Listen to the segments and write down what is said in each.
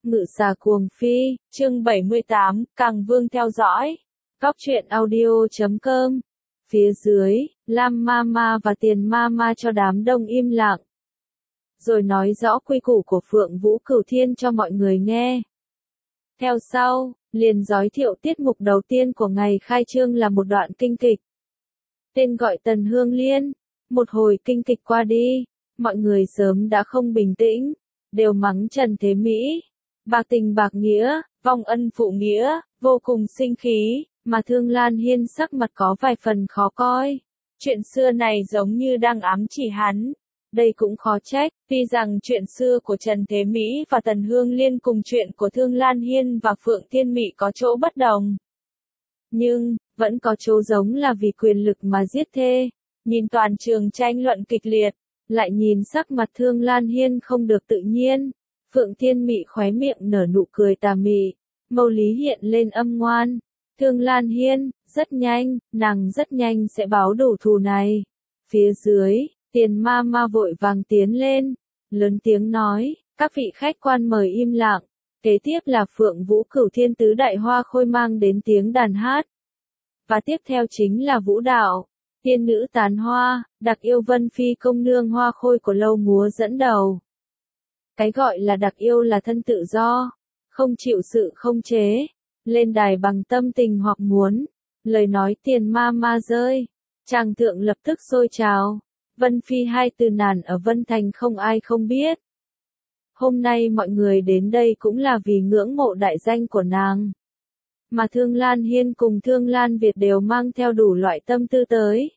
Ngự xà cuồng phi, chương 78, Càng Vương theo dõi. Góc truyện audio.com. Phía dưới, Lam Mama và Tiền Mama cho đám đông im lặng. Rồi nói rõ quy củ của Phượng Vũ Cửu Thiên cho mọi người nghe. Theo sau, liền giới thiệu tiết mục đầu tiên của ngày khai trương là một đoạn kinh kịch. Tên gọi Tần Hương Liên. Một hồi kinh kịch qua đi, mọi người sớm đã không bình tĩnh, đều mắng Trần Thế Mỹ. Bạc tình bạc nghĩa, vong ân phụ nghĩa, vô cùng sinh khí, mà Thương Lan Hiên sắc mặt có vài phần khó coi. Chuyện xưa này giống như đang ám chỉ hắn. Đây cũng khó trách, tuy rằng chuyện xưa của Trần Thế Mỹ và Tần Hương Liên cùng chuyện của Thương Lan Hiên và Phượng Thiên Mị có chỗ bất đồng. Nhưng, vẫn có chỗ giống là vì quyền lực mà giết thê. Nhìn toàn trường tranh luận kịch liệt, lại nhìn sắc mặt Thương Lan Hiên không được tự nhiên. Phượng Thiên Mị khóe miệng nở nụ cười tà mị, mâu lý hiện lên âm ngoan. Thương Lan Hiên, rất nhanh, nàng rất nhanh sẽ báo đủ thù này. Phía dưới, Tiền Mama vội vàng tiến lên, lớn tiếng nói, các vị khách quan mời im lặng. Kế tiếp là Phượng Vũ Cửu Thiên tứ đại hoa khôi mang đến tiếng đàn hát. Và tiếp theo chính là vũ đạo. Tiên nữ tán hoa, đặc yêu Vân Phi công nương hoa khôi của lâu múa dẫn đầu. Cái gọi là đặc yêu là thân tự do, không chịu sự không chế, lên đài bằng tâm tình hoặc muốn. Lời nói Tiền Mama rơi, tràng thượng lập tức sôi trào. Vân Phi hai từ nàn ở Vân Thành không ai không biết. Hôm nay mọi người đến đây cũng là vì ngưỡng mộ đại danh của nàng. Mà Thương Lan Hiên cùng Thương Lan Việt đều mang theo đủ loại tâm tư tới.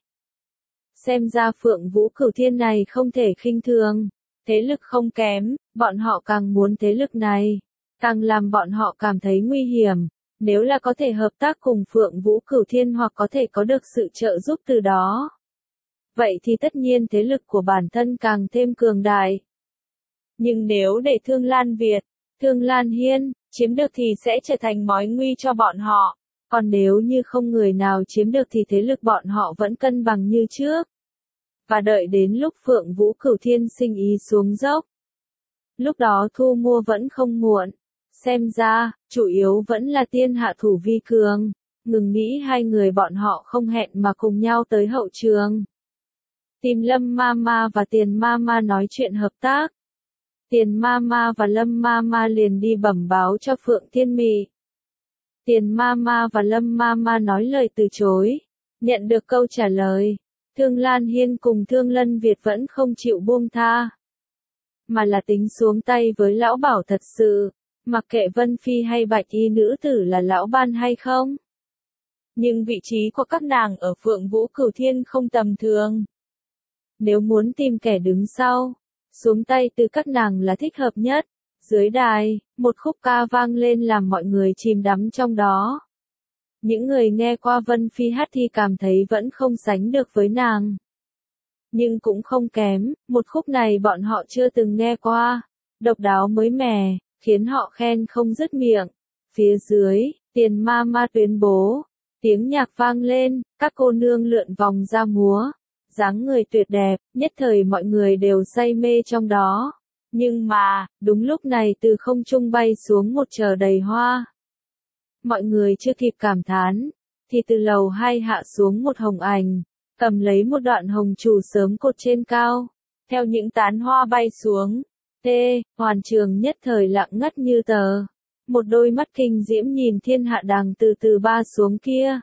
Xem ra Phượng Vũ Cửu Thiên này không thể khinh thường. Thế lực không kém, bọn họ càng muốn thế lực này, càng làm bọn họ cảm thấy nguy hiểm. Nếu là có thể hợp tác cùng Phượng Vũ Cửu Thiên hoặc có thể có được sự trợ giúp từ đó, vậy thì tất nhiên thế lực của bản thân càng thêm cường đại. Nhưng nếu để Thương Lan Việt, Thương Lan Hiên chiếm được thì sẽ trở thành mối nguy cho bọn họ. Còn nếu như không người nào chiếm được thì thế lực bọn họ vẫn cân bằng như trước. Và đợi đến lúc Phượng Vũ Cửu Thiên sinh ý xuống dốc, lúc đó thu mua vẫn không muộn. Xem ra, chủ yếu vẫn là tiên hạ thủ vi cường. Ngừng nghĩ hai người bọn họ không hẹn mà cùng nhau tới hậu trường. Tìm Lâm Mama và Tiền Mama nói chuyện hợp tác. Tiền Mama và Lâm Mama liền đi bẩm báo cho Phượng Thiên Mị. Tiền Mama và Lâm Mama nói lời từ chối. Nhận được câu trả lời, Thương Lan Hiên cùng Thương Lân Việt vẫn không chịu buông tha, mà là tính xuống tay với lão bảo thật sự, mặc kệ Vân Phi hay Bạch Y nữ tử là lão ban hay không. Nhưng vị trí của các nàng ở Phượng Vũ Cửu Thiên không tầm thường. Nếu muốn tìm kẻ đứng sau, xuống tay từ các nàng là thích hợp nhất. Dưới đài, một khúc ca vang lên làm mọi người chìm đắm trong đó. Những người nghe qua Vân Phi hát thì cảm thấy vẫn không sánh được với nàng. Nhưng cũng không kém, một khúc này bọn họ chưa từng nghe qua. Độc đáo mới mẻ, khiến họ khen không dứt miệng. Phía dưới, Tiền Mama tuyên bố, tiếng nhạc vang lên, các cô nương lượn vòng ra múa. Dáng người tuyệt đẹp, nhất thời mọi người đều say mê trong đó. Nhưng mà, đúng lúc này từ không trung bay xuống một chợ đầy hoa. Mọi người chưa kịp cảm thán, thì từ lầu 2 hạ xuống một hồng ảnh, cầm lấy một đoạn hồng chủ sớm cột trên cao. Theo những tán hoa bay xuống, hoàn trường nhất thời lặng ngắt như tờ. Một đôi mắt kinh diễm nhìn thiên hạ đàng từ từ ba xuống kia.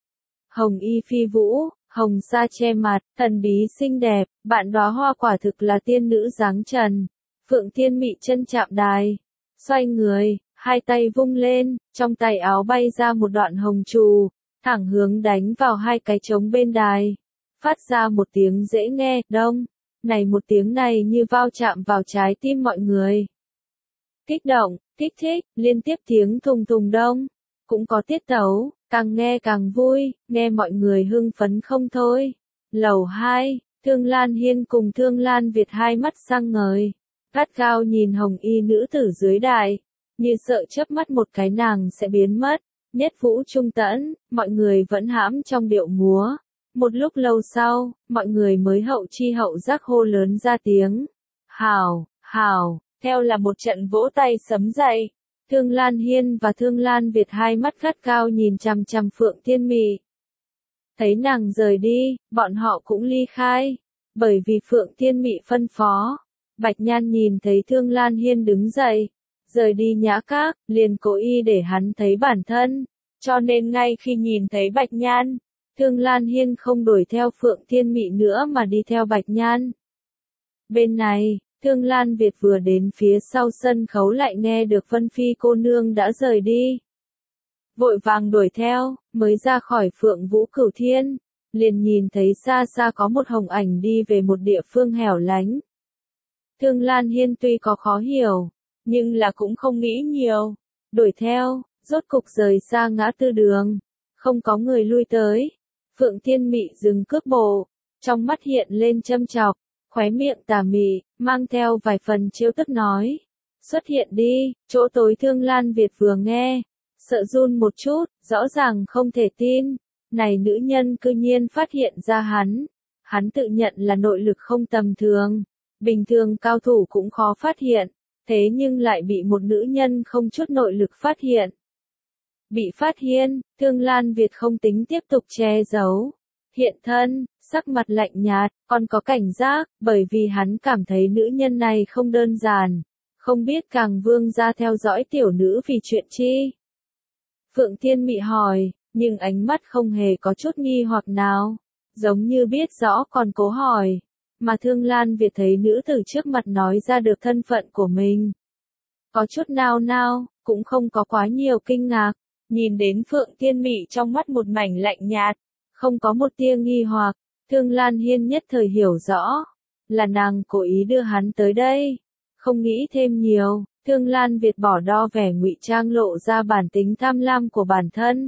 Hồng y phi vũ, hồng sa che mặt, thần bí xinh đẹp, bạn đóa hoa quả thực là tiên nữ dáng trần. Phượng Thiên Mị chân chạm đài, xoay người, hai tay vung lên, trong tay áo bay ra một đoạn hồng trù, thẳng hướng đánh vào hai cái trống bên đài. Phát ra một tiếng dễ nghe, đông. Này một tiếng này như vao chạm vào trái tim mọi người. Kích động, kích thích, liên tiếp tiếng thùng thùng đông. Cũng có tiết tấu, càng nghe càng vui, nghe mọi người hưng phấn không thôi. Lầu 2, Thương Lan Hiên cùng Thương Lan Việt hai mắt sáng ngời. Gắt gao nhìn hồng y nữ tử dưới đài, như sợ chớp mắt một cái nàng sẽ biến mất. Nhất vũ trung tẫn, mọi người vẫn hãm trong điệu múa. Một lúc lâu sau, mọi người mới hậu chi hậu giác hô lớn ra tiếng. Hảo, hảo, theo là một trận vỗ tay sấm dậy. Thương Lan Hiên và Thương Lan Việt hai mắt gắt cao nhìn chằm chằm Phượng Thiên Mị. Thấy nàng rời đi, bọn họ cũng ly khai, bởi vì Phượng Thiên Mị phân phó. Bạch Nhan nhìn thấy Thương Lan Hiên đứng dậy, rời đi Nhã Các, liền cố ý để hắn thấy bản thân, cho nên ngay khi nhìn thấy Bạch Nhan, Thương Lan Hiên không đuổi theo Phượng Thiên Mị nữa mà đi theo Bạch Nhan. Bên này, Thương Lan Việt vừa đến phía sau sân khấu lại nghe được Vân Phi cô nương đã rời đi. Vội vàng đuổi theo, mới ra khỏi Phượng Vũ Cửu Thiên, liền nhìn thấy xa xa có một hồng ảnh đi về một địa phương hẻo lánh. Thương Lan Hiên tuy có khó hiểu, nhưng là cũng không nghĩ nhiều, đuổi theo, rốt cục rời xa ngã tư đường, không có người lui tới. Phượng Thiên Mị dừng cước bộ, trong mắt hiện lên châm chọc, khóe miệng tà mị, mang theo vài phần trêu tức nói. Xuất hiện đi, chỗ tối. Thương Lan Việt vừa nghe, sợ run một chút, rõ ràng không thể tin, này nữ nhân cư nhiên phát hiện ra hắn tự nhận là nội lực không tầm thường, bình thường cao thủ cũng khó phát hiện, thế nhưng lại bị một nữ nhân không chút nội lực phát hiện. Bị phát hiện, Thương Lan Việt không tính tiếp tục che giấu, hiện thân, sắc mặt lạnh nhạt, còn có cảnh giác, bởi vì hắn cảm thấy nữ nhân này không đơn giản, không biết Càng Vương gia theo dõi tiểu nữ vì chuyện chi. Phượng Thiên Mị hỏi, nhưng ánh mắt không hề có chút nghi hoặc nào, giống như biết rõ còn cố hỏi, mà Thương Lan Việt thấy nữ tử trước mặt nói ra được thân phận của mình. Có chút nao nao, cũng không có quá nhiều kinh ngạc, nhìn đến Phượng Thiên Mị trong mắt một mảnh lạnh nhạt, không có một tia nghi hoặc, Thương Lan Hiên nhất thời hiểu rõ, là nàng cố ý đưa hắn tới đây, không nghĩ thêm nhiều. Thương Lan Việt bỏ đo vẻ ngụy trang lộ ra bản tính tham lam của bản thân.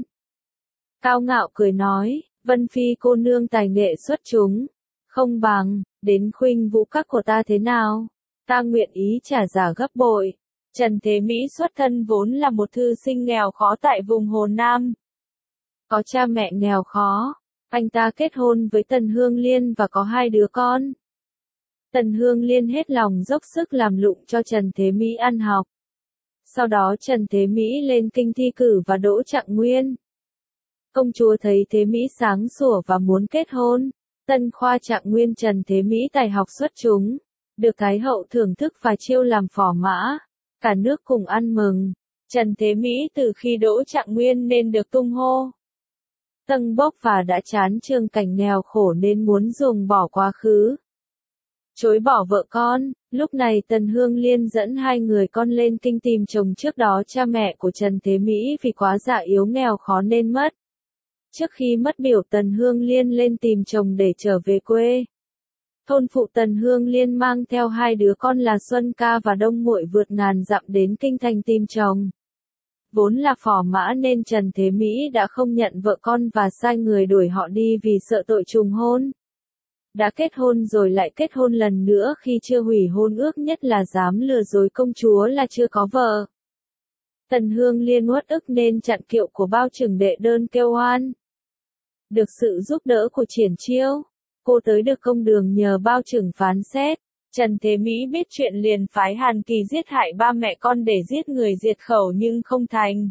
Cao ngạo cười nói, Vân Phi cô nương tài nghệ xuất chúng, không bằng, đến Khuynh Vũ Các của ta thế nào? Ta nguyện ý trả giá gấp bội. Trần Thế Mỹ xuất thân vốn là một thư sinh nghèo khó tại vùng Hồ Nam. Có cha mẹ nghèo khó, anh ta kết hôn với Tần Hương Liên và có 2 đứa con. Tần Hương Liên hết lòng dốc sức làm lụng cho Trần Thế Mỹ ăn học. Sau đó Trần Thế Mỹ lên kinh thi cử và đỗ trạng nguyên. Công chúa thấy Thế Mỹ sáng sủa và muốn kết hôn. Tân khoa trạng nguyên Trần Thế Mỹ tài học xuất chúng, được Thái hậu thưởng thức và chiêu làm phò mã. Cả nước cùng ăn mừng. Trần Thế Mỹ từ khi đỗ trạng nguyên nên được tung hô tâng bốc và đã chán trường cảnh nghèo khổ nên muốn ruồng bỏ quá khứ. Chối bỏ vợ con, lúc này Tần Hương Liên dẫn 2 người con lên kinh tìm chồng, trước đó cha mẹ của Trần Thế Mỹ vì quá già yếu nghèo khó nên mất. Trước khi mất biểu Tần Hương Liên lên tìm chồng để trở về quê. Thôn phụ Tần Hương Liên mang theo 2 đứa con là Xuân Ca và Đông Muội vượt ngàn dặm đến kinh thành tìm chồng. Vốn là phò mã nên Trần Thế Mỹ đã không nhận vợ con và sai người đuổi họ đi vì sợ tội trùng hôn. Đã kết hôn rồi lại kết hôn lần nữa khi chưa hủy hôn ước, nhất là dám lừa dối công chúa là chưa có vợ. Tần Hương Liên uất ức nên chặn kiệu của Bao Trừng đệ đơn kêu oan. Được sự giúp đỡ của Triển Chiêu, cô tới được công đường nhờ Bao Trừng phán xét. Trần Thế Mỹ biết chuyện liền phái Hàn Kỳ giết hại 3 mẹ con để giết người diệt khẩu nhưng không thành.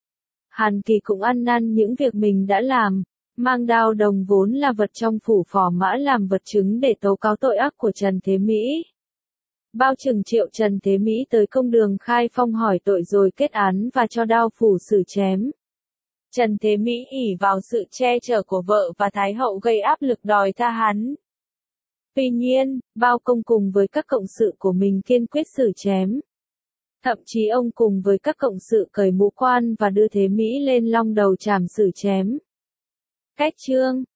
Hàn Kỳ cũng ăn năn những việc mình đã làm, mang đao đồng vốn là vật trong phủ phò mã làm vật chứng để tố cáo tội ác của Trần Thế Mỹ. Bao Trừng triệu Trần Thế Mỹ tới công đường khai phong hỏi tội rồi kết án và cho đao phủ xử chém. Trần Thế Mỹ ỷ vào sự che chở của vợ và Thái hậu gây áp lực đòi tha hắn. Tuy nhiên, Bao Công cùng với các cộng sự của mình kiên quyết xử chém. Thậm chí ông cùng với các cộng sự cởi mũ quan và đưa Thế Mỹ lên long đầu chàm xử chém. Cách chương